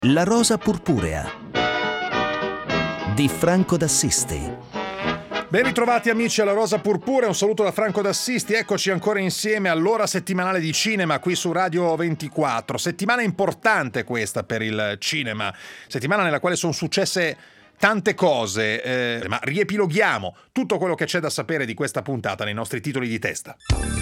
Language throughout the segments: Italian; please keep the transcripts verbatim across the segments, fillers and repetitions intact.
La rosa purpurea di Franco d'Assisti. Ben ritrovati amici alla Rosa Purpurea, un saluto da Franco d'Assisti, eccoci ancora insieme all'ora settimanale di cinema qui su Radio ventiquattro. Settimana importante questa per il cinema, settimana nella quale sono successe tante cose, eh, ma riepiloghiamo tutto quello che c'è da sapere di questa puntata nei nostri titoli di testa.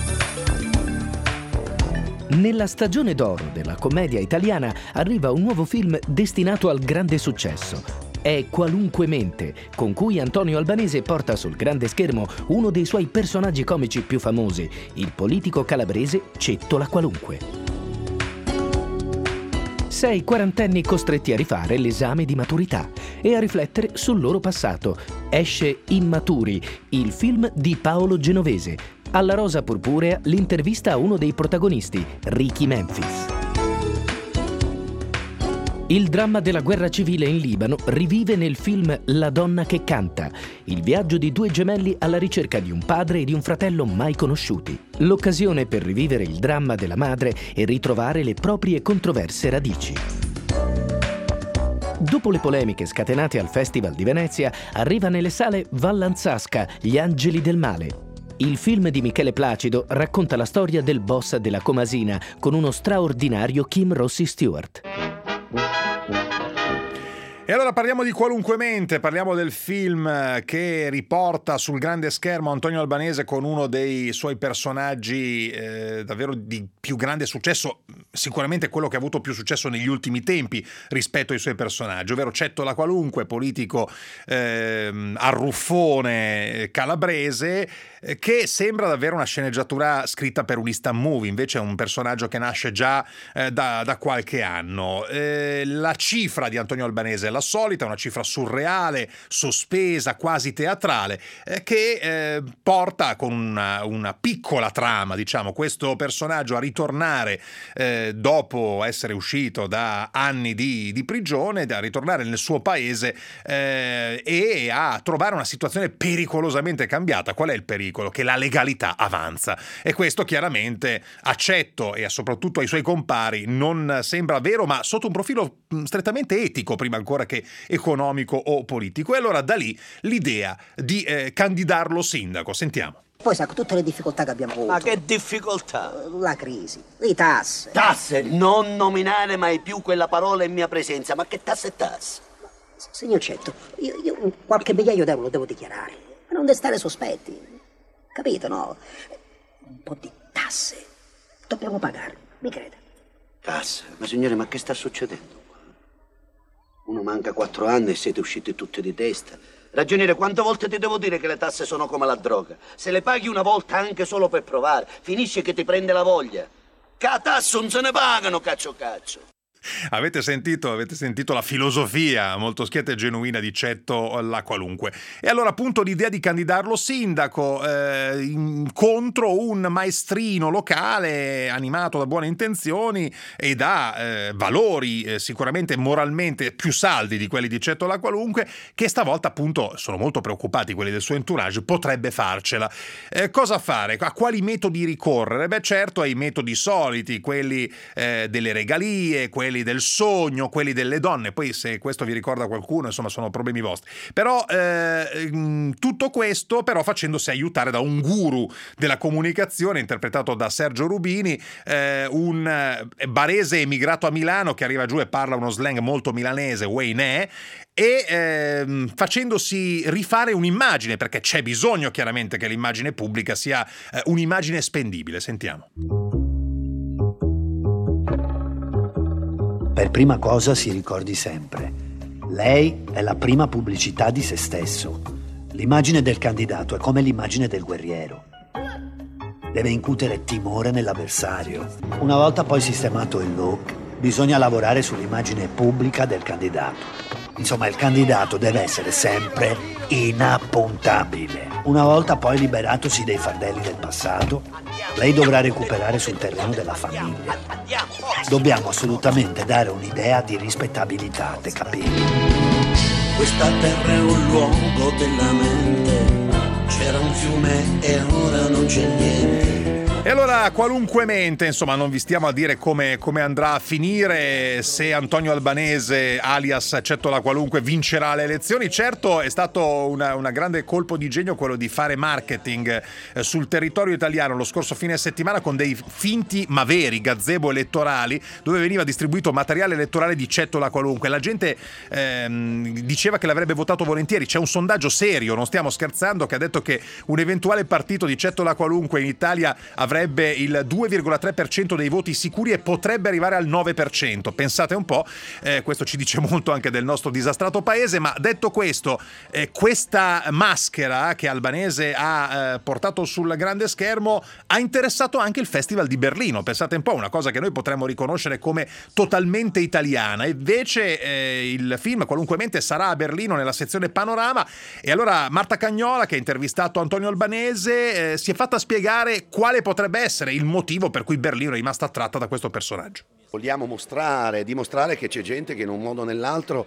Nella stagione d'oro della commedia italiana arriva un nuovo film destinato al grande successo. È Qualunque mente, con cui Antonio Albanese porta sul grande schermo uno dei suoi personaggi comici più famosi, il politico calabrese Cetto La Qualunque. Sei quarantenni costretti a rifare l'esame di maturità e a riflettere sul loro passato. Esce Immaturi, il film di Paolo Genovese. Alla Rosa Purpurea l'intervista a uno dei protagonisti, Ricky Memphis. Il dramma della guerra civile in Libano rivive nel film La donna che canta, il viaggio di due gemelli alla ricerca di un padre e di un fratello mai conosciuti. L'occasione per rivivere il dramma della madre e ritrovare le proprie controverse radici. Dopo le polemiche scatenate al Festival di Venezia, arriva nelle sale Vallanzasca, Gli angeli del male. Il film di Michele Placido racconta la storia del boss della Comasina con uno straordinario Kim Rossi Stewart. E allora parliamo di Qualunque mente, parliamo del film che riporta sul grande schermo Antonio Albanese con uno dei suoi personaggi eh, davvero di più grande successo, sicuramente quello che ha avuto più successo negli ultimi tempi rispetto ai suoi personaggi, ovvero Cetto La Qualunque, politico eh, arruffone calabrese, eh, che sembra davvero una sceneggiatura scritta per un instant movie, invece è un personaggio che nasce già eh, da, da qualche anno. Eh, la cifra di Antonio Albanese è la solita, una cifra surreale, sospesa, quasi teatrale, eh, che eh, porta con una, una piccola trama, diciamo, questo personaggio a ritornare eh, dopo essere uscito da anni di, di prigione, a ritornare nel suo paese eh, e a trovare una situazione pericolosamente cambiata. Qual è il pericolo? Che la legalità avanza, e questo chiaramente a Cetto e soprattutto ai suoi compari non sembra vero, ma sotto un profilo strettamente etico prima ancora che economico o politico. E allora da lì l'idea di eh, candidarlo sindaco. Sentiamo. Poi sa, tutte le difficoltà che abbiamo avuto. Ma che difficoltà? La crisi, le tasse. Tasse? Non nominare mai più quella parola in mia presenza. Ma che tasse e tasse? Signor Cetto, io, io qualche migliaio d'euro lo devo dichiarare, per non destare sospetti. Capito, no? Un po' di tasse dobbiamo pagare, mi crede? Tasse? Ma signore, ma che sta succedendo? Uno manca quattro anni e siete usciti tutti di testa. Ragioniere, quante volte ti devo dire che le tasse sono come la droga? Se le paghi una volta anche solo per provare, finisce che ti prende la voglia. Che a tasse non se ne pagano, caccio caccio. Avete sentito, avete sentito la filosofia molto schietta e genuina di Cetto La Qualunque. E allora appunto l'idea di candidarlo sindaco eh, in, contro un maestrino locale animato da buone intenzioni e da eh, valori eh, sicuramente moralmente più saldi di quelli di Cetto La Qualunque, che stavolta appunto sono molto preoccupati quelli del suo entourage, potrebbe farcela. Eh, cosa fare? A quali metodi ricorrere? Beh, certo ai metodi soliti, quelli eh, delle regalie, quelli del sogno, quelli delle donne. Poi se questo vi ricorda qualcuno, insomma, sono problemi vostri. Però eh, tutto questo però facendosi aiutare da un guru della comunicazione interpretato da Sergio Rubini, eh, un barese emigrato a Milano che arriva giù e parla uno slang molto milanese, Wayne, e eh, facendosi rifare un'immagine, perché c'è bisogno chiaramente che l'immagine pubblica sia eh, un'immagine spendibile. Sentiamo. Per prima cosa si ricordi sempre, lei è la prima pubblicità di se stesso. L'immagine del candidato è come l'immagine del guerriero. Deve incutere timore nell'avversario. Una volta poi sistemato il look, bisogna lavorare sull'immagine pubblica del candidato. Insomma, il candidato deve essere sempre inappuntabile. Una volta poi liberatosi dei fardelli del passato, lei dovrà recuperare sul terreno della famiglia. Dobbiamo assolutamente dare un'idea di rispettabilità, te capito? Questa terra è un luogo della mente, c'era un fiume e ora non c'è niente. E E allora, qualunque mente, insomma, non vi stiamo a dire come, come andrà a finire, se Antonio Albanese, alias Cettola Qualunque, vincerà le elezioni. Certo, è stato una, una grande colpo di genio quello di fare marketing eh, sul territorio italiano lo scorso fine settimana con dei finti ma veri gazebo elettorali, dove veniva distribuito materiale elettorale di Cettola Qualunque. La gente ehm, diceva che l'avrebbe votato volentieri. C'è un sondaggio serio, non stiamo scherzando, che ha detto che un eventuale partito di Cettola Qualunque in Italia avrebbe il due virgola tre per cento dei voti sicuri e potrebbe arrivare al nove per cento. Pensate un po', eh, questo ci dice molto anche del nostro disastrato paese. Ma detto questo, eh, questa maschera che Albanese ha eh, portato sul grande schermo ha interessato anche il Festival di Berlino. Pensate un po', una cosa che noi potremmo riconoscere come totalmente italiana. Invece eh, il film Qualunque mente sarà a Berlino nella sezione Panorama, e allora Marta Cagnola, che ha intervistato Antonio Albanese, eh, si è fatta spiegare quale potrebbe essere il motivo per cui Berlino è rimasta attratta da questo personaggio. Vogliamo mostrare, dimostrare che c'è gente che in un modo o nell'altro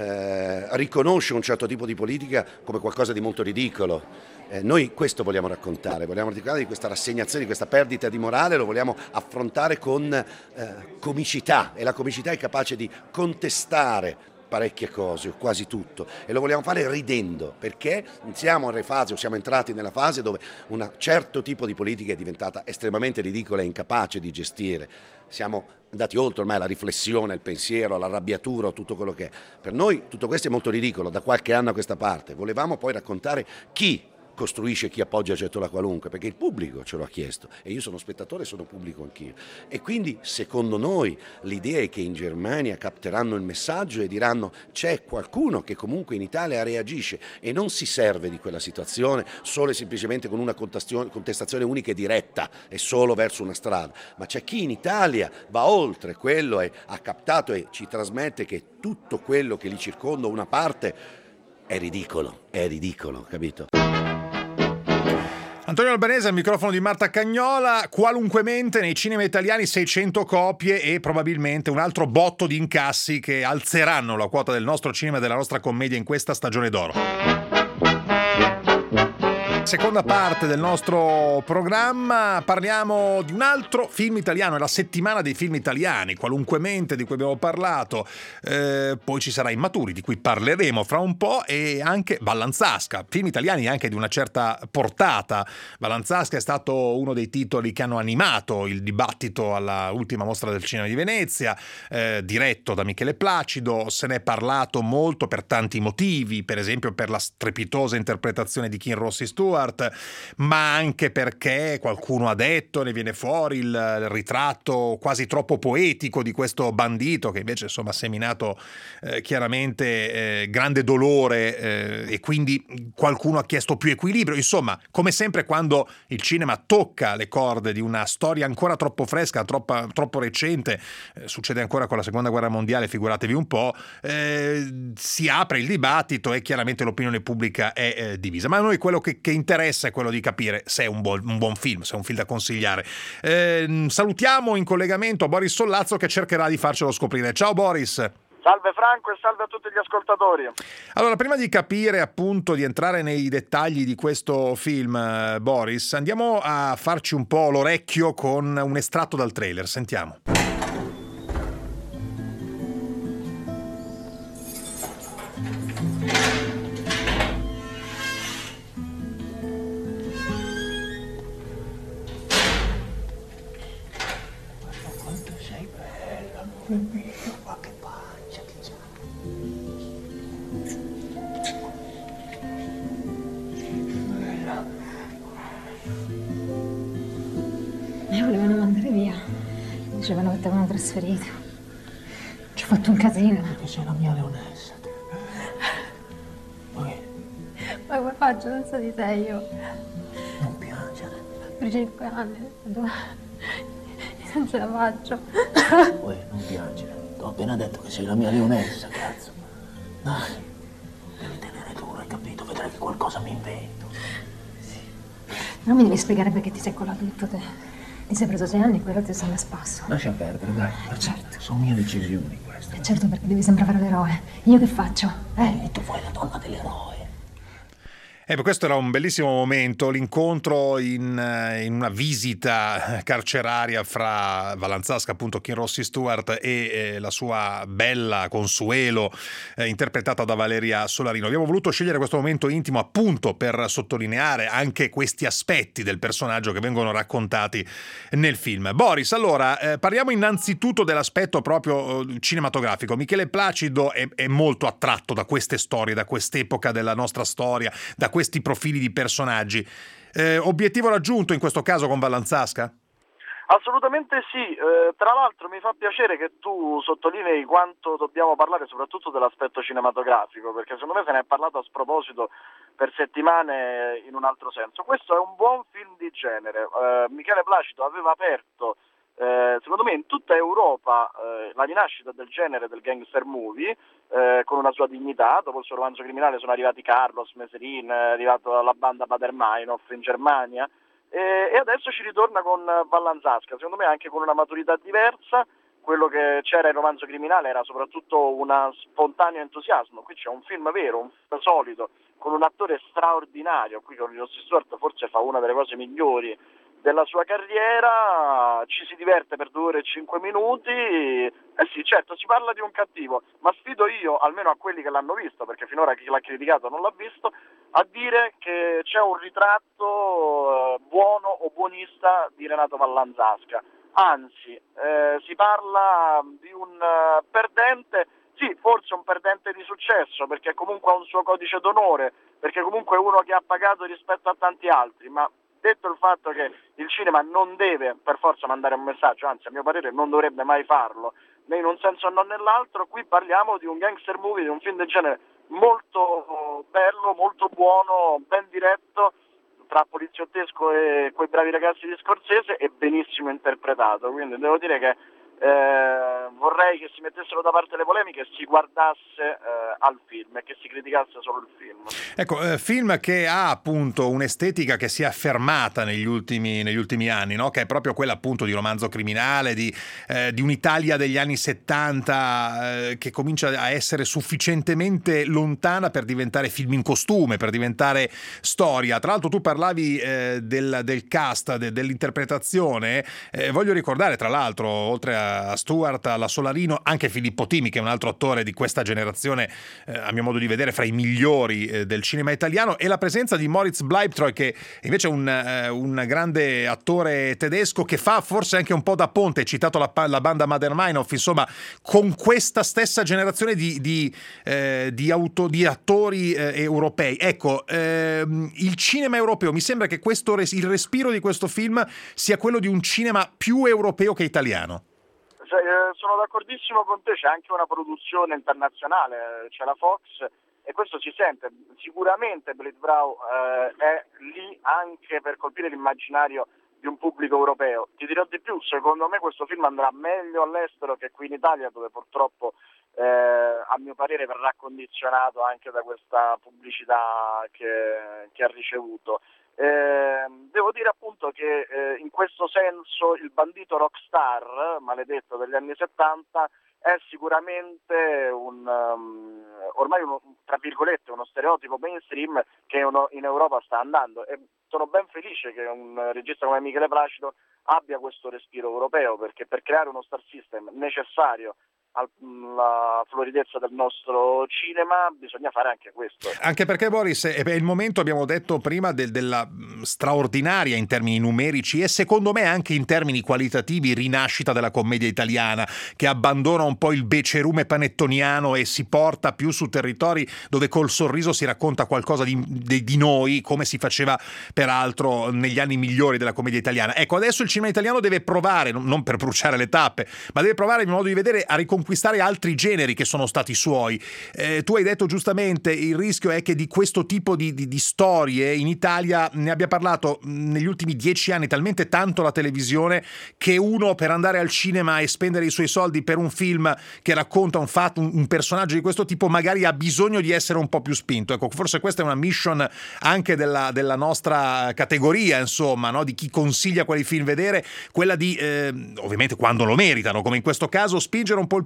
eh, riconosce un certo tipo di politica come qualcosa di molto ridicolo. Eh, noi questo vogliamo raccontare, vogliamo raccontare di questa rassegnazione, di questa perdita di morale, lo vogliamo affrontare con eh, comicità, e la comicità è capace di contestare parecchie cose, o quasi tutto, e lo vogliamo fare ridendo, perché siamo nelle fasi, o siamo entrati nella fase dove un certo tipo di politica è diventata estremamente ridicola e incapace di gestire. Siamo andati oltre ormai alla riflessione, al pensiero, all'arrabbiatura, tutto quello che è. Per noi tutto questo è molto ridicolo da qualche anno a questa parte. Volevamo poi raccontare chi costruisce, chi appoggia Cettola Qualunque, perché il pubblico ce lo ha chiesto, e io sono spettatore e sono pubblico anch'io. E quindi secondo noi l'idea è che in Germania capteranno il messaggio e diranno: c'è qualcuno che comunque in Italia reagisce e non si serve di quella situazione solo e semplicemente con una contestazione unica e diretta e solo verso una strada, ma c'è chi in Italia va oltre quello e ha captato e ci trasmette che tutto quello che li circonda, una parte, è ridicolo, è ridicolo, capito? Antonio Albanese al microfono di Marta Cagnola. Qualunque mente nei cinema italiani, seicento copie e probabilmente un altro botto di incassi che alzeranno la quota del nostro cinema e della nostra commedia in questa stagione d'oro. Seconda parte del nostro programma, parliamo di un altro film italiano, è la settimana dei film italiani, Qualunque mente, di cui abbiamo parlato, eh, poi ci sarà Immaturi, di cui parleremo fra un po', e anche Vallanzasca, film italiani anche di una certa portata. Vallanzasca è stato uno dei titoli che hanno animato il dibattito alla ultima mostra del cinema di Venezia, eh, diretto da Michele Placido. Se ne è parlato molto per tanti motivi, per esempio per la strepitosa interpretazione di Kim Rossi Stewart, ma anche perché qualcuno ha detto, ne viene fuori il, il ritratto quasi troppo poetico di questo bandito, che invece insomma ha seminato eh, chiaramente eh, grande dolore, eh, e quindi qualcuno ha chiesto più equilibrio. Insomma, come sempre quando il cinema tocca le corde di una storia ancora troppo fresca, troppo, troppo recente, eh, succede ancora con la seconda guerra mondiale, figuratevi un po', eh, si apre il dibattito e chiaramente l'opinione pubblica è eh, divisa. Ma a noi quello che, che interessa è quello di capire se è un buon, un buon film, se è un film da consigliare. Eh, salutiamo in collegamento Boris Sollazzo, che cercherà di farcelo scoprire. Ciao Boris. Salve Franco e salve a tutti gli ascoltatori. Allora, prima di capire, appunto, di entrare nei dettagli di questo film, eh, Boris, andiamo a farci un po' l'orecchio con un estratto dal trailer. Sentiamo. Ma che pancia che c'ha. Mi volevano mandare via. Dicevano che ti avevano trasferito. Ci ho fatto un casino. Perché sei la mia leonessa. Poi. Ma come faccio senza di te io? Non piangere. Per cinque anni. Non ce la faccio. Poi non piangere. Ti ho appena detto che sei la mia leonessa, cazzo. Dai, devi tenere duro, hai capito? Vedrai che qualcosa mi invento. Sì. Non mi devi spiegare perché ti sei colato tutto te. Ti sei preso sei anni e quello ti stanno a spasso. Lascia perdere, dai. Certo. Sono mie decisioni queste. E certo, perché devi sempre fare l'eroe. Io che faccio? Eh? E tu fai la donna dell'eroe. Eh, questo era un bellissimo momento, l'incontro in, in una visita carceraria fra Vallanzasca, appunto Kim Rossi Stewart, e eh, la sua bella Consuelo, eh, interpretata da Valeria Solarino. Abbiamo voluto scegliere questo momento intimo appunto per sottolineare anche questi aspetti del personaggio che vengono raccontati nel film. Boris, allora, eh, parliamo innanzitutto dell'aspetto proprio eh, cinematografico. Michele Placido è, è molto attratto da queste storie, da quest'epoca della nostra storia, da questi profili di personaggi. Eh, obiettivo raggiunto in questo caso con Vallanzasca? Assolutamente sì, eh, tra l'altro mi fa piacere che tu sottolinei quanto dobbiamo parlare soprattutto dell'aspetto cinematografico, perché secondo me se ne è parlato a sproposito per settimane in un altro senso. Questo è un buon film di genere, eh, Michele Placido aveva aperto Eh, secondo me in tutta Europa eh, la rinascita del genere del gangster movie eh, con una sua dignità. Dopo il suo romanzo criminale sono arrivati Carlos, Meserin, è arrivato la banda Baader-Meinhof in Germania e, e adesso ci ritorna con Vallanzasca, secondo me anche con una maturità diversa. Quello che c'era in romanzo criminale era soprattutto un spontaneo entusiasmo, qui c'è un film vero, un film solido, con un attore straordinario, qui con Rossi Stewart forse fa una delle cose migliori della sua carriera, ci si diverte per due ore e cinque minuti, eh sì, certo, si parla di un cattivo, ma sfido io, almeno a quelli che l'hanno visto, perché finora chi l'ha criticato non l'ha visto, a dire che c'è un ritratto eh, buono o buonista di Renato Vallanzasca. Anzi, eh, si parla di un uh, perdente, sì, forse un perdente di successo, perché comunque ha un suo codice d'onore, perché comunque è uno che ha pagato rispetto a tanti altri, ma detto il fatto che il cinema non deve per forza mandare un messaggio, anzi a mio parere non dovrebbe mai farlo, né in un senso né nell'altro, qui parliamo di un gangster movie, di un film del genere molto bello, molto buono, ben diretto, tra poliziottesco e quei bravi ragazzi di Scorsese, e benissimo interpretato, quindi devo dire che eh, vorrei che si mettessero da parte le polemiche e si guardasse eh, al film e che si criticasse solo il film. Ecco, eh, film che ha appunto un'estetica che si è affermata negli ultimi, negli ultimi anni, no? Che è proprio quella appunto di romanzo criminale, di, eh, di un'Italia degli anni settanta eh, che comincia a essere sufficientemente lontana per diventare film in costume, per diventare storia. Tra l'altro tu parlavi eh, del, del cast, de, dell'interpretazione, eh, voglio ricordare tra l'altro, oltre a a Stewart, alla Solarino, anche Filippo Timi, che è un altro attore di questa generazione, eh, a mio modo di vedere fra i migliori eh, del cinema italiano, e la presenza di Moritz Bleibtreu, che invece è un, eh, un grande attore tedesco che fa forse anche un po' da ponte, hai citato la, la banda Baader-Meinhof, insomma, con questa stessa generazione di, di, eh, di, auto, di attori eh, europei. Ecco, ehm, il cinema europeo, mi sembra che questo, il respiro di questo film sia quello di un cinema più europeo che italiano. Sono d'accordissimo con te, c'è anche una produzione internazionale, c'è la Fox e questo si sente. Sicuramente Bleibtreu eh, è lì anche per colpire l'immaginario di un pubblico europeo. Ti dirò di più, secondo me questo film andrà meglio all'estero che qui in Italia, dove purtroppo eh, a mio parere verrà condizionato anche da questa pubblicità che, che ha ricevuto. Eh, devo dire appunto che eh, in questo senso il bandito rockstar maledetto degli anni settanta è sicuramente un um, ormai uno, tra virgolette uno stereotipo mainstream che uno, in Europa sta andando, e sono ben felice che un regista come Michele Placido abbia questo respiro europeo, perché per creare uno star system necessario alla floridezza del nostro cinema bisogna fare anche questo. Anche perché, Boris, è il momento, abbiamo detto prima, del, della straordinaria in termini numerici e secondo me anche in termini qualitativi rinascita della commedia italiana, che abbandona un po' il becerume panettoniano e si porta più su territori dove col sorriso si racconta qualcosa di, di, di noi, come si faceva peraltro negli anni migliori della commedia italiana. Ecco, adesso il cinema italiano deve provare, non per bruciare le tappe, ma deve provare, in modo di vedere, a riconquistare altri generi che sono stati suoi. Eh, tu hai detto giustamente, il rischio è che di questo tipo di, di, di storie in Italia ne abbia parlato negli ultimi dieci anni talmente tanto la televisione che uno, per andare al cinema e spendere i suoi soldi per un film che racconta un fatto, un, un personaggio di questo tipo, magari ha bisogno di essere un po' più spinto. Ecco, forse questa è una mission anche della, della nostra categoria, insomma, no? Di chi consiglia quali film vedere, quella di, eh, ovviamente quando lo meritano, come in questo caso, spingere un po' il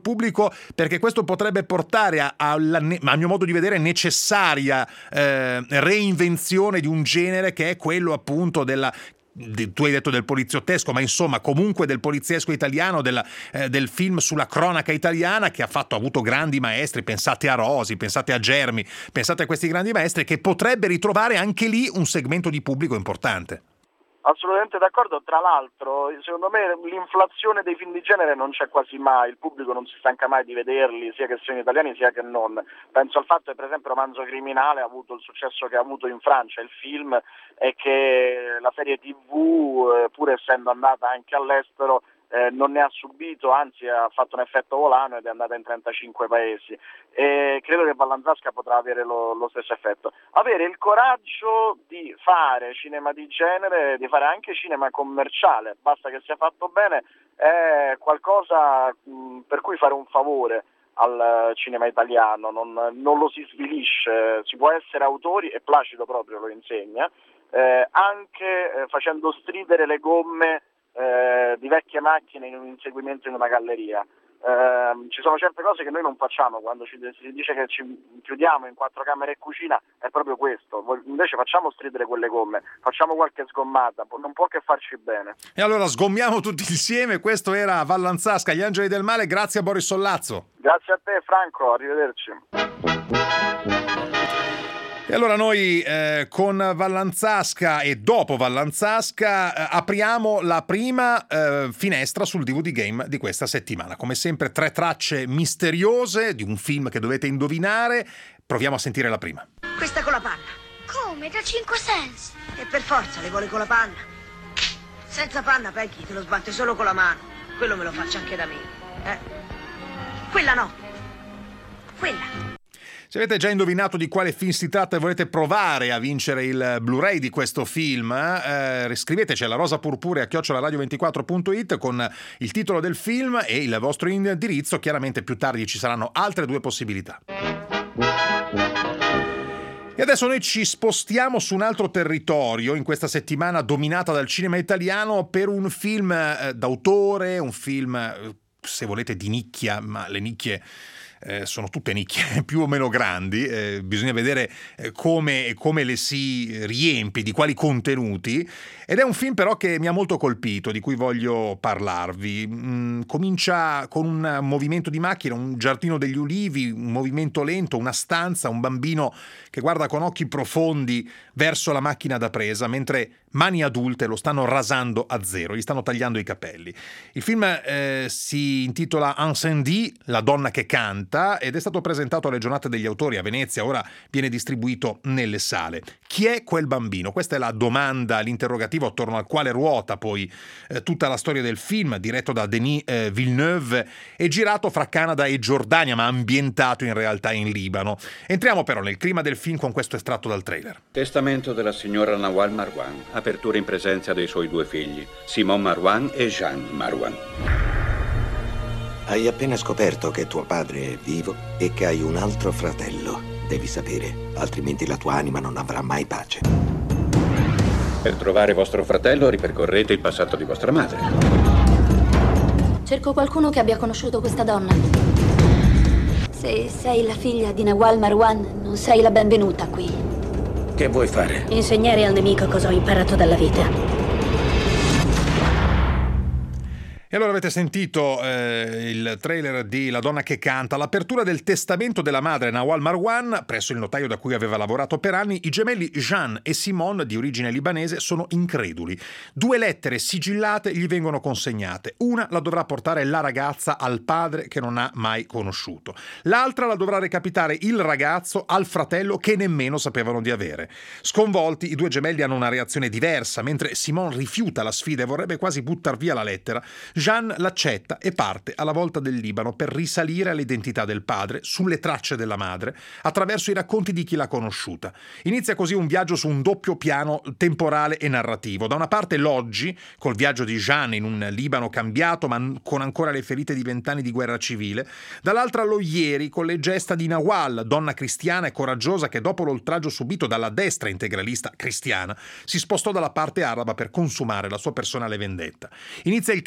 pubblico, perché questo potrebbe portare a, a, alla, a mio modo di vedere, necessaria eh, reinvenzione di un genere che è quello appunto della... tu hai detto del poliziottesco, ma insomma comunque del poliziesco italiano, del, eh, del film sulla cronaca italiana, che ha fatto ha avuto grandi maestri. Pensate a Rosi, pensate a Germi, pensate a questi grandi maestri, che potrebbe ritrovare anche lì un segmento di pubblico importante. Assolutamente d'accordo. Tra l'altro, secondo me l'inflazione dei film di genere non c'è quasi mai, il pubblico non si stanca mai di vederli, sia che siano italiani sia che non. Penso al fatto che per esempio Romanzo Criminale ha avuto il successo che ha avuto in Francia, il film, e che la serie tivù, pur essendo andata anche all'estero, Eh, non ne ha subito, anzi ha fatto un effetto volano ed è andata in trentacinque paesi, e credo che Vallanzasca potrà avere lo, lo stesso effetto. Avere il coraggio di fare cinema di genere, di fare anche cinema commerciale, basta che sia fatto bene, è qualcosa mh, per cui fare un favore al cinema italiano, non, non lo si svilisce, si può essere autori, e Placido proprio lo insegna, eh, anche eh, facendo stridere le gomme Eh, di vecchie macchine in un inseguimento in una galleria. Eh, ci sono certe cose che noi non facciamo quando ci, si dice che ci chiudiamo in quattro camere e cucina, è proprio questo. Invece facciamo stridere quelle gomme, facciamo qualche sgommata, non può che farci bene. E allora sgommiamo tutti insieme. Questo era Vallanzasca, Gli Angeli del Male. Grazie a Boris Sollazzo. Grazie a te Franco, arrivederci. E allora noi eh, con Vallanzasca e dopo Vallanzasca eh, apriamo la prima eh, finestra sul D V D Game di questa settimana. Come sempre tre tracce misteriose di un film che dovete indovinare. Proviamo a sentire la prima. Questa con la panna. Come? Da cinque sensi? E per forza le vuole con la panna. Senza panna Peggy te lo sbatte solo con la mano. Quello me lo faccio anche da me. Eh? Quella no. Quella. Se avete già indovinato di quale film si tratta e volete provare a vincere il Blu-ray di questo film, eh, scriveteci alla rosapurpurea chiocciola radio ventiquattro punto it con il titolo del film e il vostro indirizzo. Chiaramente più tardi ci saranno altre due possibilità. E adesso noi ci spostiamo su un altro territorio, in questa settimana dominata dal cinema italiano, per un film eh, d'autore, un film, eh, se volete, di nicchia, ma le nicchie... Eh, sono tutte nicchie più o meno grandi, eh, bisogna vedere eh, come, come le si riempie, di quali contenuti, ed è un film però che mi ha molto colpito, di cui voglio parlarvi. Mm, comincia con un movimento di macchina, un giardino degli ulivi, un movimento lento, una stanza, un bambino che guarda con occhi profondi verso la macchina da presa, mentre mani adulte lo stanno rasando a zero, gli stanno tagliando i capelli. Il film eh, si intitola Incendie, la donna che canta, ed è stato presentato alle giornate degli autori a Venezia, ora viene distribuito nelle sale. Chi è quel bambino? Questa è la domanda, l'interrogativo attorno al quale ruota poi eh, tutta la storia del film, diretto da Denis eh, Villeneuve e girato fra Canada e Giordania, ma ambientato in realtà in Libano. Entriamo però nel clima del film con questo estratto dal trailer. Testamento della signora Nawal Marwan. Apertura in presenza dei suoi due figli, Simon Marwan e Jean Marwan. Hai appena scoperto che tuo padre è vivo e che hai un altro fratello. Devi sapere, altrimenti la tua anima non avrà mai pace. Per trovare vostro fratello ripercorrete il passato di vostra madre. Cerco qualcuno che abbia conosciuto questa donna. Se sei la figlia di Nawal Marwan, non sei la benvenuta qui. Che vuoi fare? Insegnare al nemico cosa ho imparato dalla vita. E allora avete sentito eh, il trailer di La donna che canta, l'apertura del testamento della madre Nawal Marwan presso il notaio da cui aveva lavorato per anni. I gemelli Jean e Simon, di origine libanese, sono increduli. Due lettere sigillate gli vengono consegnate. Una la dovrà portare la ragazza al padre che non ha mai conosciuto. L'altra la dovrà recapitare il ragazzo al fratello che nemmeno sapevano di avere. Sconvolti, i due gemelli hanno una reazione diversa. Mentre Simon rifiuta la sfida e vorrebbe quasi buttar via la lettera, Jean l'accetta e parte alla volta del Libano per risalire all'identità del padre, sulle tracce della madre, attraverso i racconti di chi l'ha conosciuta. Inizia così un viaggio su un doppio piano temporale e narrativo. Da una parte l'oggi, col viaggio di Jean in un Libano cambiato ma con ancora le ferite di vent'anni di guerra civile, dall'altra lo ieri, con le gesta di Nawal, donna cristiana e coraggiosa che dopo l'oltraggio subito dalla destra integralista cristiana si spostò dalla parte araba per consumare la sua personale vendetta. Inizia il crescendo,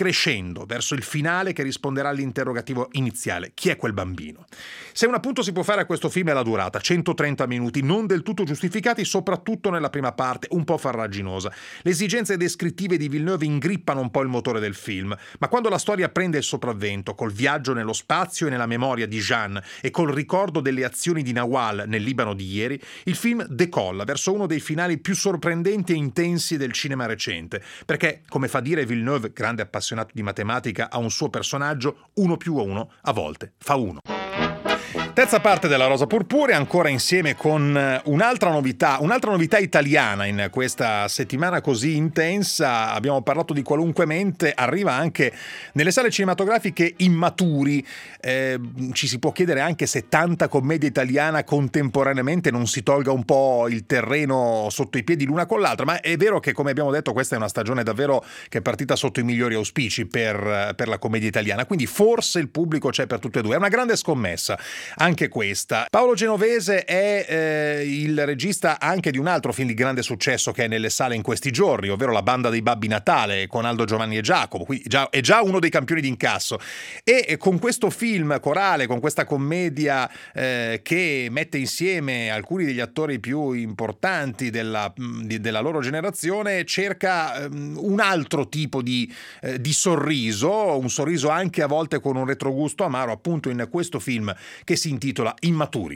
crescendo verso il finale che risponderà all'interrogativo iniziale: chi è quel bambino? Se un appunto si può fare a questo film è la durata, centotrenta minuti, non del tutto giustificati, soprattutto nella prima parte, un po' farraginosa. Le esigenze descrittive di Villeneuve ingrippano un po' il motore del film, ma quando la storia prende il sopravvento, col viaggio nello spazio e nella memoria di Jeanne e col ricordo delle azioni di Nawal nel Libano di ieri, il film decolla verso uno dei finali più sorprendenti e intensi del cinema recente, perché, come fa dire Villeneuve, grande appassionato di matematica, a un suo personaggio, uno più uno a volte fa uno. Terza parte della Rosa Purpurea, ancora insieme con un'altra novità, un'altra novità italiana in questa settimana così intensa. Abbiamo parlato di Qualunque mente, arriva anche nelle sale cinematografiche Immaturi. Eh, ci si può chiedere anche se tanta commedia italiana contemporaneamente non si tolga un po' il terreno sotto i piedi l'una con l'altra, ma è vero che, come abbiamo detto, questa è una stagione davvero che è partita sotto i migliori auspici per, per la commedia italiana, quindi forse il pubblico c'è per tutte e due. È una grande scommessa anche questa. Paolo Genovese è eh, il regista anche di un altro film di grande successo che è nelle sale in questi giorni, ovvero La banda dei Babbi Natale con Aldo, Giovanni e Giacomo, quindi già, è già uno dei campioni d'incasso, e, e con questo film corale, con questa commedia eh, che mette insieme alcuni degli attori più importanti della, di, della loro generazione, cerca um, un altro tipo di, eh, di sorriso, un sorriso anche a volte con un retrogusto amaro, appunto in questo film che si intitola Immaturi.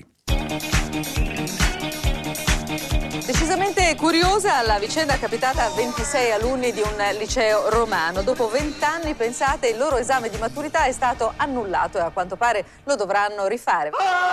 Decisamente curiosa la vicenda capitata a ventisei alunni di un liceo romano. Dopo vent'anni, pensate, il loro esame di maturità è stato annullato e a quanto pare lo dovranno rifare.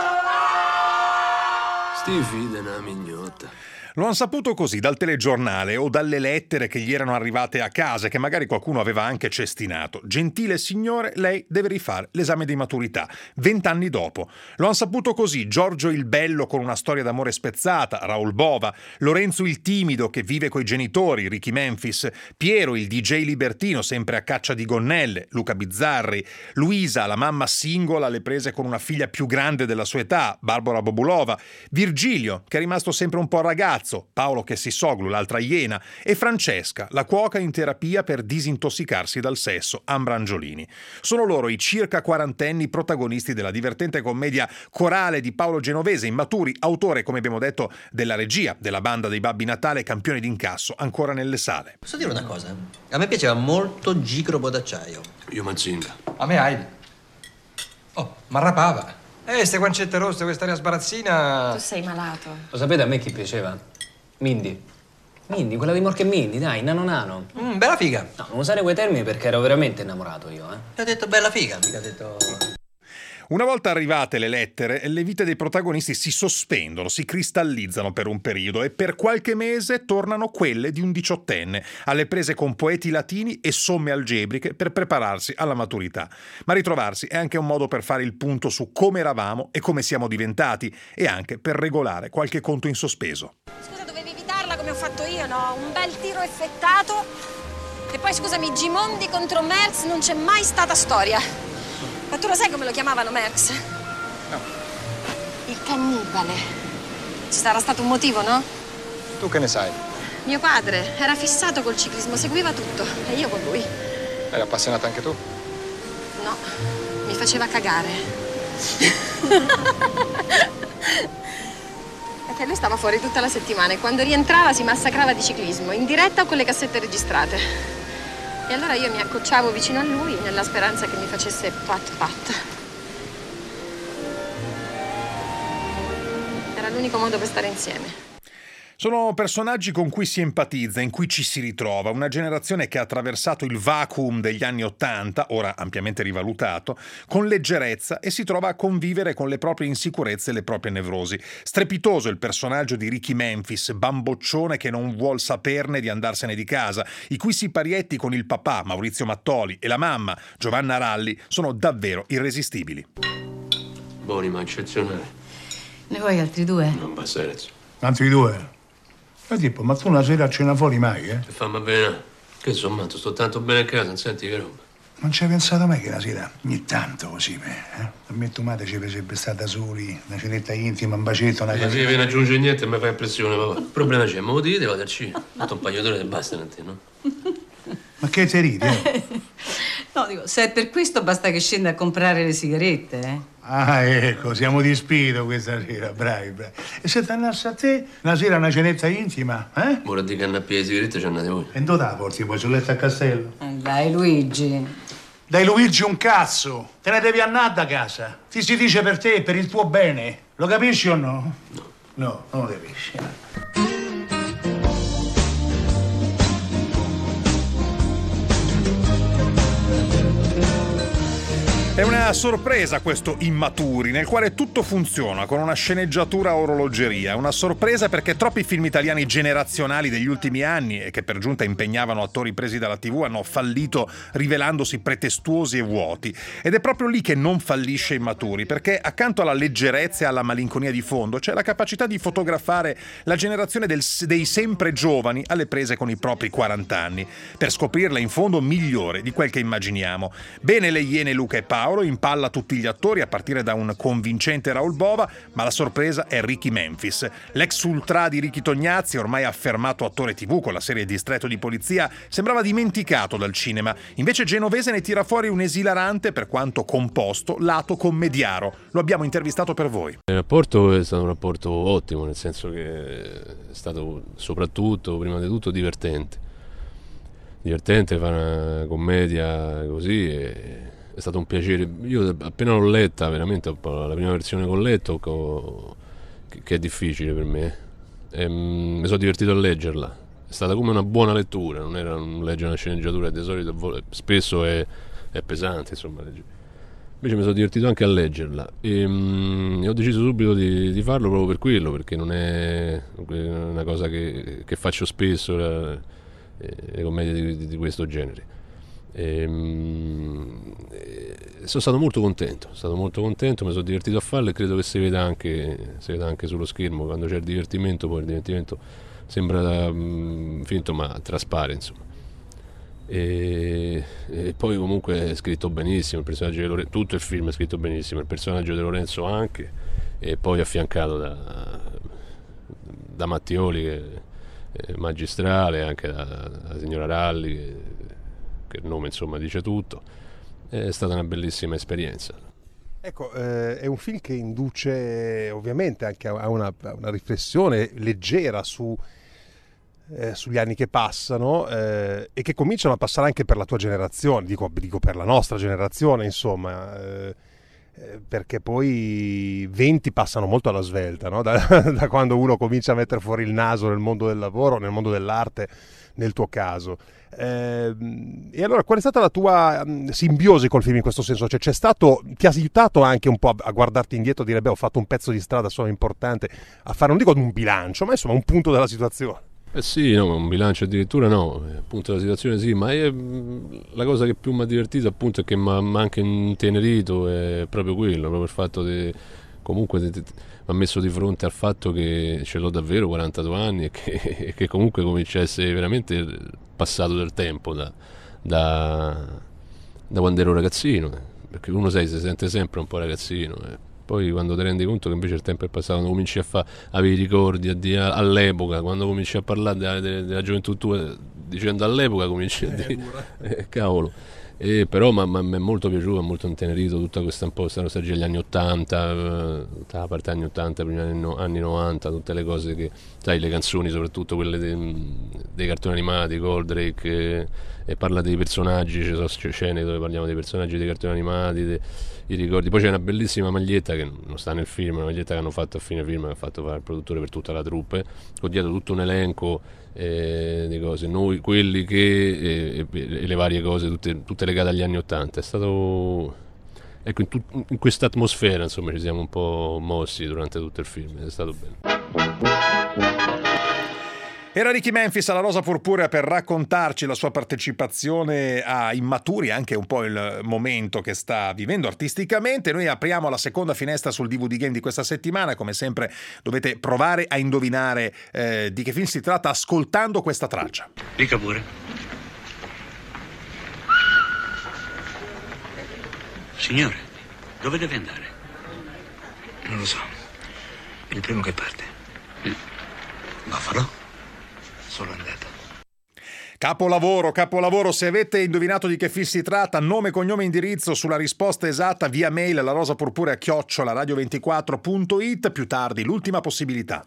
Sti fide una mignotta. Lo hanno saputo così dal telegiornale o dalle lettere che gli erano arrivate a casa, che magari qualcuno aveva anche cestinato. Gentile signore, lei deve rifare l'esame di maturità, vent'anni dopo. Lo hanno saputo così Giorgio il Bello con una storia d'amore spezzata, Raoul Bova, Lorenzo il Timido che vive coi genitori, Ricky Memphis, Piero il D J libertino sempre a caccia di gonnelle, Luca Bizzarri, Luisa la mamma singola alle prese con una figlia più grande della sua età, Barbara Bobulova, Virgilio che è rimasto sempre un po' ragazzo, Paolo Chessisoglu, l'altra iena, e Francesca, la cuoca in terapia per disintossicarsi dal sesso, Ambra Angiolini. Sono loro i circa quarantenni protagonisti della divertente commedia corale di Paolo Genovese, Immaturi, autore, come abbiamo detto, della regia della banda dei Babbi Natale, campione d'incasso, ancora nelle sale. Posso dire una cosa? A me piaceva molto Gigrobo d'acciaio. Io Mazinga. A me Heidi. Oh, ma rapava. Eh, ste guancette rosse, quest'aria sbarazzina. Tu sei malato. Lo sapete a me chi piaceva? Mindy. Mindy, quella di Mork e Mindy, dai, nano nano. Mm, bella figa. No, non usare quei termini perché ero veramente innamorato io, eh. Ti ho detto bella figa, mica ho detto... Una volta arrivate le lettere, le vite dei protagonisti si sospendono, si cristallizzano per un periodo e per qualche mese tornano quelle di un diciottenne, alle prese con poeti latini e somme algebriche per prepararsi alla maturità. Ma ritrovarsi è anche un modo per fare il punto su come eravamo e come siamo diventati e anche per regolare qualche conto in sospeso. Scusa, dovevi evitarla come ho fatto io, no? Un bel tiro effettato. E poi, scusami, Gimondi contro Merckx non c'è mai stata storia. Ma tu lo sai come lo chiamavano Merckx? No. Il cannibale. Ci sarà stato un motivo, no? Tu che ne sai? Mio padre era fissato col ciclismo, seguiva tutto. E io con lui. Eri appassionata anche tu? No, mi faceva cagare. Perché lui stava fuori tutta la settimana e quando rientrava si massacrava di ciclismo, in diretta o con le cassette registrate. E allora io mi accocciavo vicino a lui nella speranza che mi facesse pat pat. Era l'unico modo per stare insieme. Sono personaggi con cui si empatizza, in cui ci si ritrova, una generazione che ha attraversato il vacuum degli anni Ottanta, ora ampiamente rivalutato, con leggerezza e si trova a convivere con le proprie insicurezze e le proprie nevrosi. Strepitoso il personaggio di Ricky Memphis, bamboccione che non vuol saperne di andarsene di casa, i cui siparietti con il papà, Maurizio Mattoli, e la mamma, Giovanna Ralli, sono davvero irresistibili. Buoni ma eccezionali. Ne vuoi altri due? Non basta Erez. Altri due? Ma tipo, ma tu una sera a cena fuori mai, eh? E fammi bene. Che sono matto, sto tanto bene a casa, non senti che roba. Non ci hai pensato mai che una sera, ogni tanto così, eh? Per me e tua madre ci sarebbe stata soli, una cenetta intima, un bacetto, una cosa. cosa. Se viene aggiungere niente e mi fa impressione, papà. Il problema c'è, ma lo dite, vado al cinema. Fatto un paio d'ore e basta, non te, no? Ma che ti ridi, eh? No, No, dico, se è per questo basta che scenda a comprare le sigarette, eh. Ah, ecco, siamo di spirito questa sera, bravi, bravi. E se t'annassa a te, una sera una cenetta intima, eh? Ora di canna a piedi le sigarette ci andate voi. E dove la porti poi sul letto a castello? Eh, dai, Luigi. Dai, Luigi, un cazzo! Te ne devi andare da casa. Ti si dice per te e per il tuo bene. Lo capisci o no? No. No, non lo capisci. È una sorpresa questo Immaturi, nel quale tutto funziona con una sceneggiatura a orologeria. Una sorpresa perché troppi film italiani generazionali degli ultimi anni, e che per giunta impegnavano attori presi dalla tivù, hanno fallito rivelandosi pretestuosi e vuoti. Ed è proprio lì che non fallisce Immaturi, perché accanto alla leggerezza e alla malinconia di fondo c'è la capacità di fotografare la generazione del, dei sempre giovani alle prese con i propri quaranta anni, per scoprirla in fondo migliore di quel che immaginiamo. Bene le Iene, Luca e Paolo, impalla tutti gli attori a partire da un convincente Raoul Bova, ma la sorpresa è Ricky Memphis. L'ex ultra di Ricky Tognazzi, ormai affermato attore tivù con la serie Distretto di polizia, sembrava dimenticato dal cinema. Invece Genovese ne tira fuori un esilarante, per quanto composto, lato commediaro. Lo abbiamo intervistato per voi. Il rapporto è stato un rapporto ottimo, nel senso che è stato soprattutto, prima di tutto, divertente. Divertente fare una commedia così e... è stato un piacere. Io appena l'ho letta, veramente la prima versione che ho letto, che è difficile per me, e mi sono divertito a leggerla. È stata come una buona lettura, non era un leggere una sceneggiatura, di solito spesso è, è pesante, insomma. Invece mi sono divertito anche a leggerla e, um, e ho deciso subito di, di farlo proprio per quello, perché non è una cosa che, che faccio spesso, le, le commedie di, di questo genere. E, um, e sono stato molto contento, sono stato molto contento, mi sono divertito a farlo e credo che si veda anche, si veda anche sullo schermo. Quando c'è il divertimento, poi il divertimento sembra um, finto ma traspare, insomma. E, e poi comunque è scritto benissimo il personaggio di Lorenzo, tutto il film è scritto benissimo, il personaggio di Lorenzo anche, e poi affiancato da, da Mattioli che è magistrale, anche da, da signora Ralli che, che il nome insomma dice tutto. È stata una bellissima esperienza. Ecco, eh, è un film che induce ovviamente anche a una, a una riflessione leggera su Eh, sugli anni che passano eh, e che cominciano a passare anche per la tua generazione, dico, dico per la nostra generazione, insomma, eh, eh, perché poi venti passano molto alla svelta, no? da, da quando uno comincia a mettere fuori il naso nel mondo del lavoro, nel mondo dell'arte, nel tuo caso. Eh, e allora qual è stata la tua um, simbiosi col film in questo senso? Cioè, c'è stato, ti ha aiutato anche un po' a, a guardarti indietro e dire beh, ho fatto un pezzo di strada solo importante, a fare, non dico un bilancio, ma insomma un punto della situazione. Eh sì, no, un bilancio addirittura no, appunto la situazione sì, ma è, la cosa che più mi ha divertito appunto è che mi ha anche intenerito, è proprio quello, proprio il fatto che comunque mi ha messo di fronte al fatto che ce l'ho davvero quarantadue anni e che, e che comunque comincia a essere veramente passato del tempo da, da, da quando ero ragazzino, perché uno sai, si sente sempre un po' ragazzino. Eh. Poi quando ti rendi conto che invece il tempo è passato, quando cominci a fare, avevi i ricordi a dire, all'epoca, quando cominci a parlare della, della gioventù tua, dicendo all'epoca cominci a dire, eh, cavolo. E però mi è molto piaciuto, mi è molto intenerito tutta questa un po' questa nostalgia degli anni ottanta, tutta la parte anni ottanta, prima anni novanta, tutte le cose che, sai, le canzoni soprattutto quelle dei, dei cartoni animati, Goldrake, e, e parla dei personaggi, ci sono scene dove parliamo dei personaggi dei cartoni animati, dei, i ricordi. Poi c'è una bellissima maglietta che non sta nel film, una maglietta che hanno fatto a fine film, che ha fatto fare il produttore per tutta la troupe, con dietro tutto un elenco eh, di cose, noi, quelli che eh, e le varie cose, tutte, tutte legate agli anni ottanta. È stato, ecco, in, tut, in questa atmosfera insomma ci siamo un po' mossi durante tutto il film, è stato bello. Era Ricky Memphis alla Rosa Purpurea per raccontarci la sua partecipazione a Immaturi, anche un po' il momento che sta vivendo artisticamente. Noi apriamo la seconda finestra sul D V D Game di questa settimana. Come sempre dovete provare a indovinare eh, di che film si tratta ascoltando questa traccia. Dica pure. Signore, dove deve andare? Non lo so. Il primo che parte. Buffalo? Sono andata. Capolavoro, capolavoro. Se avete indovinato di che film si tratta, nome, cognome, indirizzo sulla risposta esatta via mail la rosa purpurea chiocciola radio ventiquattro punto it. Più tardi l'ultima possibilità.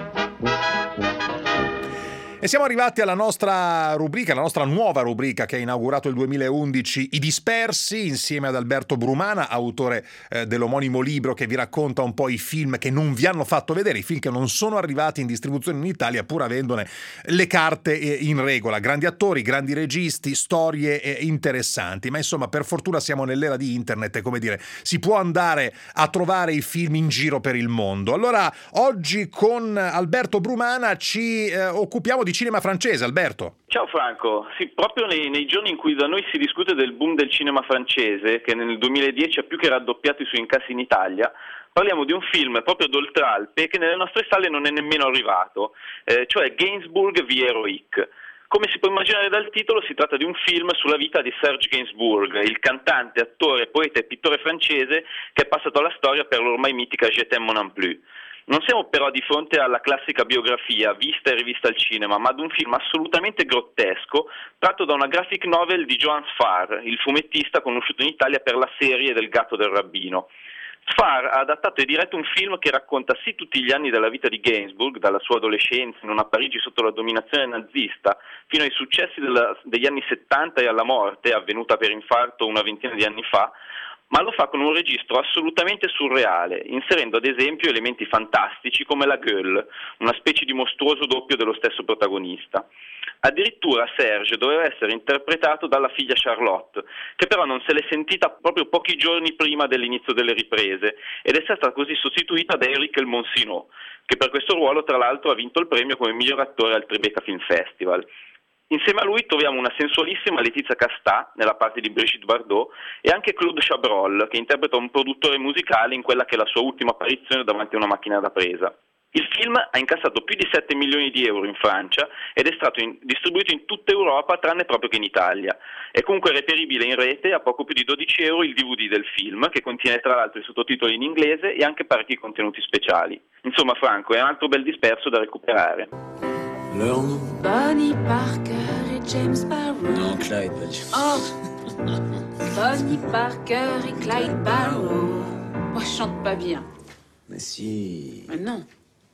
E siamo arrivati alla nostra rubrica, la nostra nuova rubrica che ha inaugurato il duemilaundici, I Dispersi, insieme ad Alberto Brumana, autore eh, dell'omonimo libro che vi racconta un po' i film che non vi hanno fatto vedere, i film che non sono arrivati in distribuzione in Italia pur avendone le carte eh, in regola. Grandi attori, grandi registi, storie eh, interessanti, ma insomma per fortuna siamo nell'era di internet e come dire, si può andare a trovare i film in giro per il mondo. Allora oggi con Alberto Brumana ci eh, occupiamo di cinema francese. Alberto. Ciao Franco, sì, proprio nei, nei giorni in cui da noi si discute del boom del cinema francese, che nel duemiladieci ha più che raddoppiato i suoi incassi in Italia, parliamo di un film proprio d'Oltralpe che nelle nostre sale non è nemmeno arrivato, eh, cioè Gainsbourg Vie Héroïque. Come si può immaginare dal titolo, si tratta di un film sulla vita di Serge Gainsbourg, il cantante, attore, poeta e pittore francese che è passato alla storia per l'ormai mitica Je t'aime non plus. Non siamo però di fronte alla classica biografia vista e rivista al cinema, ma ad un film assolutamente grottesco tratto da una graphic novel di Johan Sfar, il fumettista conosciuto in Italia per la serie del Gatto del Rabbino. Sfar ha adattato e diretto un film che racconta sì tutti gli anni della vita di Gainsbourg, dalla sua adolescenza in una Parigi sotto la dominazione nazista, fino ai successi della, degli anni settanta e alla morte, avvenuta per infarto una ventina di anni fa, ma lo fa con un registro assolutamente surreale, inserendo ad esempio elementi fantastici come la gueule, una specie di mostruoso doppio dello stesso protagonista. Addirittura Serge doveva essere interpretato dalla figlia Charlotte, che però non se l'è sentita proprio pochi giorni prima dell'inizio delle riprese ed è stata così sostituita da Eric El Monsignor, che per questo ruolo tra l'altro ha vinto il premio come miglior attore al Tribeca Film Festival. Insieme a lui troviamo una sensualissima Letizia Castà nella parte di Brigitte Bardot e anche Claude Chabrol che interpreta un produttore musicale in quella che è la sua ultima apparizione davanti a una macchina da presa. Il film ha incassato più di sette milioni di euro in Francia ed è stato in, distribuito in tutta Europa tranne proprio che in Italia. È comunque reperibile in rete a poco più di dodici euro il D V D del film, che contiene tra l'altro i sottotitoli in inglese e anche parecchi contenuti speciali. Insomma Franco, è un altro bel disperso da recuperare. Bonnie Parker et James Barrow. Non, Clyde, pas James. Oh Bonnie Parker et Clyde Barrow. Moi, je chante pas bien. Mais si. Mais non.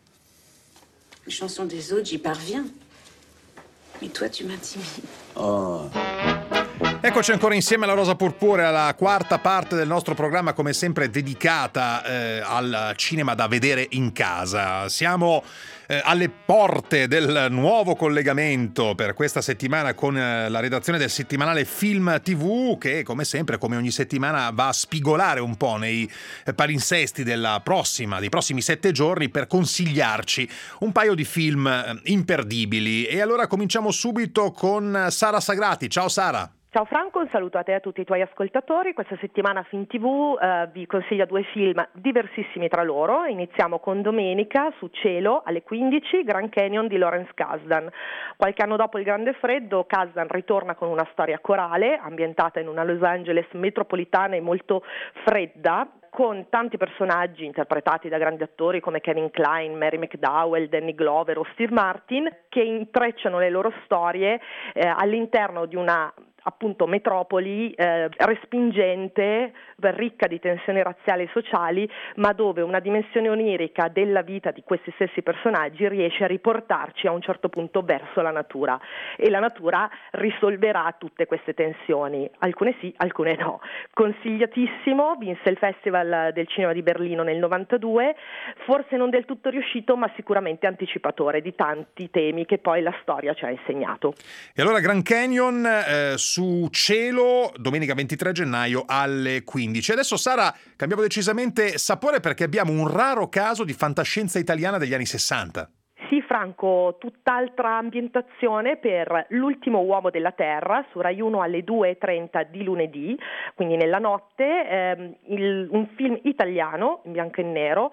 Les chansons des autres, j'y parviens. Mais toi, tu m'intimides. Oh. Eccoci ancora insieme alla Rosa Purpurea, la quarta parte del nostro programma, come sempre dedicata eh, al cinema da vedere in casa. Siamo eh, alle porte del nuovo collegamento per questa settimana con eh, la redazione del settimanale Film tivù, che come sempre, come ogni settimana, va a spigolare un po' nei eh, palinsesti della prossima, dei prossimi sette giorni per consigliarci un paio di film eh, imperdibili. E allora cominciamo subito con Sara Sagrati. Ciao Sara! Ciao Franco, un saluto a te e a tutti i tuoi ascoltatori. Questa settimana Film tivù eh, vi consiglia due film diversissimi tra loro. Iniziamo con domenica su Cielo alle quindici, Grand Canyon di Lawrence Kasdan. Qualche anno dopo il Grande Freddo, Kasdan ritorna con una storia corale ambientata in una Los Angeles metropolitana e molto fredda, con tanti personaggi interpretati da grandi attori come Kevin Kline, Mary McDowell, Danny Glover o Steve Martin, che intrecciano le loro storie eh, all'interno di una appunto metropoli eh, respingente, ricca di tensioni razziali e sociali, ma dove una dimensione onirica della vita di questi stessi personaggi riesce a riportarci a un certo punto verso la natura, e la natura risolverà tutte queste tensioni, alcune sì, alcune no. Consigliatissimo, vinse il Festival del Cinema di Berlino nel novantadue, forse non del tutto riuscito, ma sicuramente anticipatore di tanti temi che poi la storia ci ha insegnato. E allora Grand Canyon eh, su Cielo, domenica ventitré gennaio alle quindici. Adesso Sara, cambiamo decisamente sapore perché abbiamo un raro caso di fantascienza italiana degli anni sessanta. Sì Franco, tutt'altra ambientazione per L'ultimo uomo della Terra su Rai uno alle due e trenta di lunedì, quindi nella notte, ehm, il, un film italiano in bianco e nero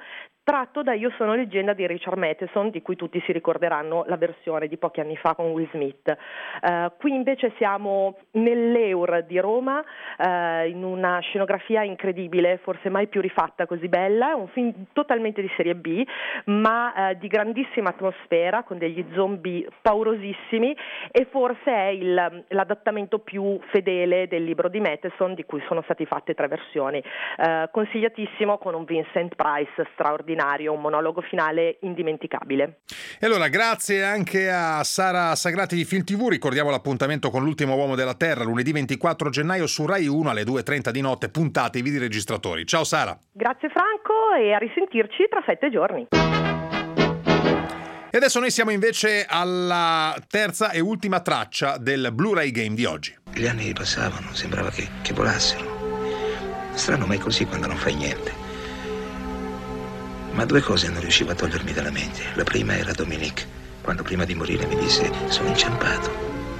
tratto da Io sono leggenda di Richard Matheson, di cui tutti si ricorderanno la versione di pochi anni fa con Will Smith. Uh, qui invece siamo nell'Eur di Roma, uh, in una scenografia incredibile, forse mai più rifatta così bella. È un film totalmente di serie B, ma uh, di grandissima atmosfera, con degli zombie paurosissimi, e forse è il, l'adattamento più fedele del libro di Matheson, di cui sono state fatte tre versioni. Uh, consigliatissimo, con un Vincent Price straordinario, un monologo finale indimenticabile. E allora grazie anche a Sara Sagrati di Film tivù. Ricordiamo l'appuntamento con L'ultimo uomo della Terra lunedì ventiquattro gennaio su Rai uno alle due e trenta di notte. Puntate i videoregistratori. Ciao Sara. Grazie Franco, e a risentirci tra sette giorni. E adesso noi siamo invece alla terza e ultima traccia del Blu-ray Game di oggi. Gli anni passavano, sembrava che, che volassero. Strano, ma è così quando non fai niente. Ma due cose non riuscivo a togliermi dalla mente. La prima era Dominique, quando prima di morire mi disse sono inciampato.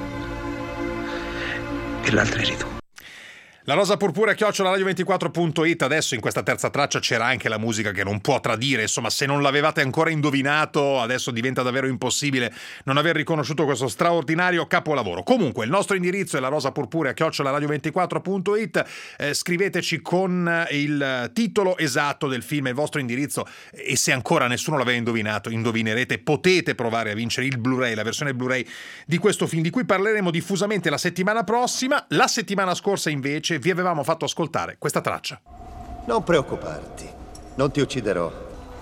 E l'altra eri tu. La rosa purpurea chiocciola radio ventiquattro punto it. Adesso in questa terza traccia c'era anche la musica che non può tradire, insomma, se non l'avevate ancora indovinato adesso diventa davvero impossibile non aver riconosciuto questo straordinario capolavoro. Comunque il nostro indirizzo è la rosa purpurea chiocciola radio ventiquattro punto it. eh, scriveteci con il titolo esatto del film, il vostro indirizzo, e se ancora nessuno l'aveva indovinato, indovinerete, potete provare a vincere il Blu-ray, la versione Blu-ray di questo film, di cui parleremo diffusamente la settimana prossima. La settimana scorsa invece vi avevamo fatto ascoltare questa traccia. Non preoccuparti, non ti ucciderò.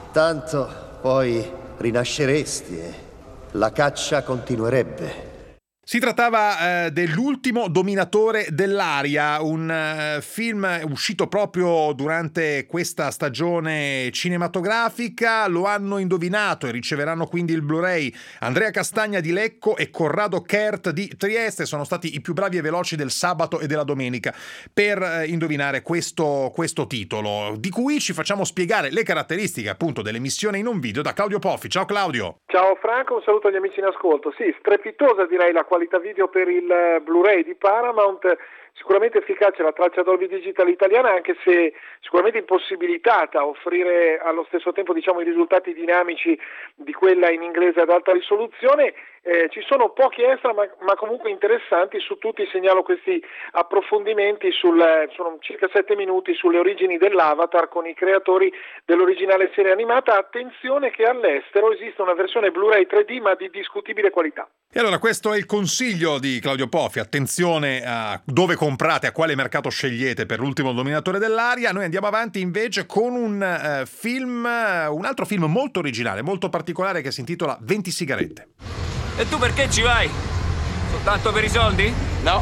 Tanto poi rinasceresti e la caccia continuerebbe. Si trattava eh, dell'ultimo dominatore dell'aria, un eh, film uscito proprio durante questa stagione cinematografica. Lo hanno indovinato e riceveranno quindi il Blu-ray Andrea Castagna di Lecco e Corrado Kert di Trieste. Sono stati i più bravi e veloci del sabato e della domenica per eh, indovinare questo, questo titolo, di cui ci facciamo spiegare le caratteristiche appunto dell'emissione in un video da Claudio Poffi. Ciao Claudio. Ciao Franco, un saluto agli amici in ascolto. Sì, strepitosa direi la qualità video per il Blu-ray di Paramount, sicuramente efficace la traccia Dolby Digital italiana, anche se sicuramente impossibilitata a offrire allo stesso tempo, diciamo, i risultati dinamici di quella in inglese ad alta risoluzione. Eh, ci sono pochi extra ma, ma comunque interessanti. Su tutti segnalo questi approfondimenti sul, sono circa sette minuti sulle origini dell'Avatar con i creatori dell'originale serie animata. Attenzione che all'estero esiste una versione Blu-ray tre D ma di discutibile qualità. E allora questo è il consiglio di Claudio Poffi. Attenzione a dove comprate, a quale mercato scegliete per l'ultimo dominatore dell'aria. Noi andiamo avanti invece con un uh, film, uh, un altro film molto originale, molto particolare, che si intitola venti sigarette. E tu perché ci vai? Soltanto per i soldi? No,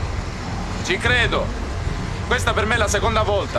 ci credo. Questa per me è la seconda volta.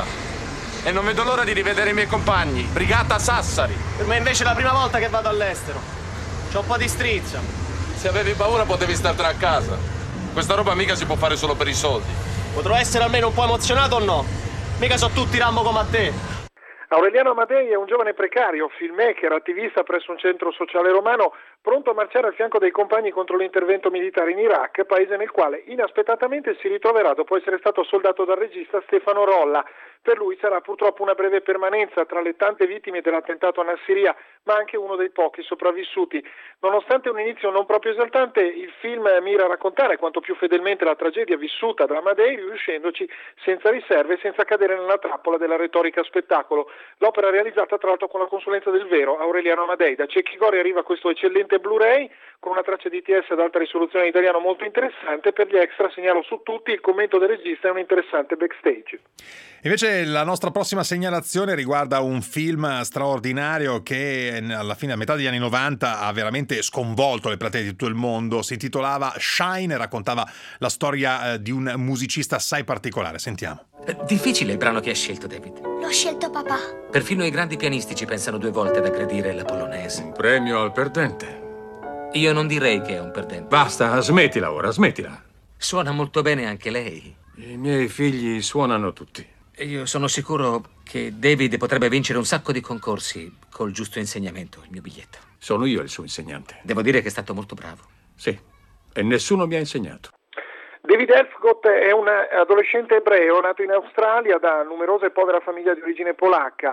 E non vedo l'ora di rivedere i miei compagni. Brigata Sassari. Per me invece è la prima volta che vado all'estero. C'ho un po' di strizza. Se avevi paura potevi startene a casa. Questa roba mica si può fare solo per i soldi. Potrò essere almeno un po' emozionato o no? Mica so tutti Rambo come a te. Aureliano Amadei è un giovane precario, filmmaker, attivista presso un centro sociale romano, pronto a marciare al fianco dei compagni contro l'intervento militare in Iraq, paese nel quale inaspettatamente si ritroverà dopo essere stato soldato dal regista Stefano Rolla. Per lui sarà purtroppo una breve permanenza tra le tante vittime dell'attentato a Nassiriya, ma anche uno dei pochi sopravvissuti. Nonostante un inizio non proprio esaltante, il film mira a raccontare quanto più fedelmente la tragedia vissuta da Amadei, riuscendoci senza riserve e senza cadere nella trappola della retorica spettacolo. L'opera realizzata tra l'altro con la consulenza del vero Aureliano Amadei. Da Cecchi Gori arriva questo eccellente Blu-ray con una traccia D T S ad alta risoluzione in italiano molto interessante. Per gli extra segnalo su tutti il commento del regista e un interessante backstage. Invece la nostra prossima segnalazione riguarda un film straordinario che alla fine, a metà degli anni novanta, ha veramente sconvolto le platee di tutto il mondo. Si intitolava Shine e raccontava la storia di un musicista assai particolare. Sentiamo. Difficile il brano che hai scelto, David. L'ho scelto papà. Perfino i grandi pianisti ci pensano due volte ad aggredire la polonese. Un premio al perdente. Io non direi che è un perdente. Basta, smettila ora, smettila. Suona molto bene anche lei. I miei figli suonano tutti. Io sono sicuro che David potrebbe vincere un sacco di concorsi col giusto insegnamento, il mio biglietto. Sono io il suo insegnante. Devo dire che è stato molto bravo. Sì, e nessuno mi ha insegnato. David Elfgott è un adolescente ebreo nato in Australia da numerosa e povera famiglia di origine polacca.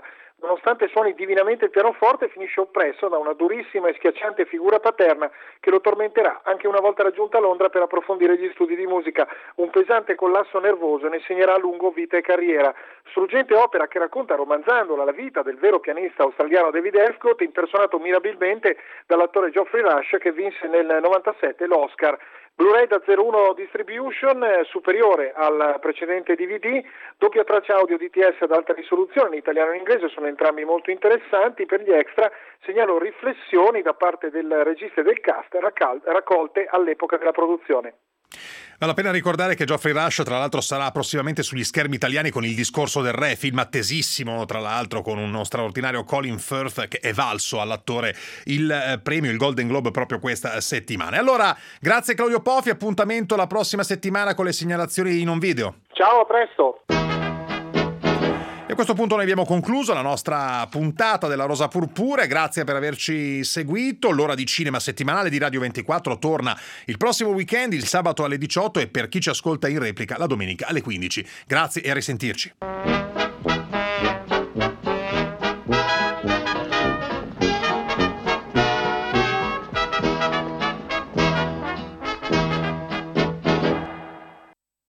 nonostante suoni divinamente il pianoforte, finisce oppresso da una durissima e schiacciante figura paterna che lo tormenterà anche una volta raggiunta Londra per approfondire gli studi di musica. Un pesante collasso nervoso ne segnerà a lungo vita e carriera. Struggente opera che racconta, romanzandola, la vita del vero pianista australiano David Heathcote, impersonato mirabilmente dall'attore Geoffrey Rush, che vinse nel novantasette l'Oscar. Blu-ray da zero uno Distribution, eh, superiore al precedente D V D, doppia traccia audio D T S ad alta risoluzione in italiano e in inglese, sono entrambi molto interessanti. Per gli extra segnalo riflessioni da parte del regista e del cast raccal- raccolte all'epoca della produzione. Vale la pena ricordare che Geoffrey Rush tra l'altro sarà prossimamente sugli schermi italiani con Il discorso del re, film attesissimo tra l'altro, con uno straordinario Colin Firth che è valso all'attore il eh, premio, il Golden Globe, proprio questa settimana. E allora, grazie Claudio Pofi, appuntamento la prossima settimana con le segnalazioni in on video. Ciao, a presto! E a questo punto noi abbiamo concluso la nostra puntata della Rosa Purpurea. Grazie per averci seguito. L'ora di cinema settimanale di Radio ventiquattro torna il prossimo weekend, il sabato alle diciotto, e per chi ci ascolta in replica la domenica alle quindici. Grazie e a risentirci.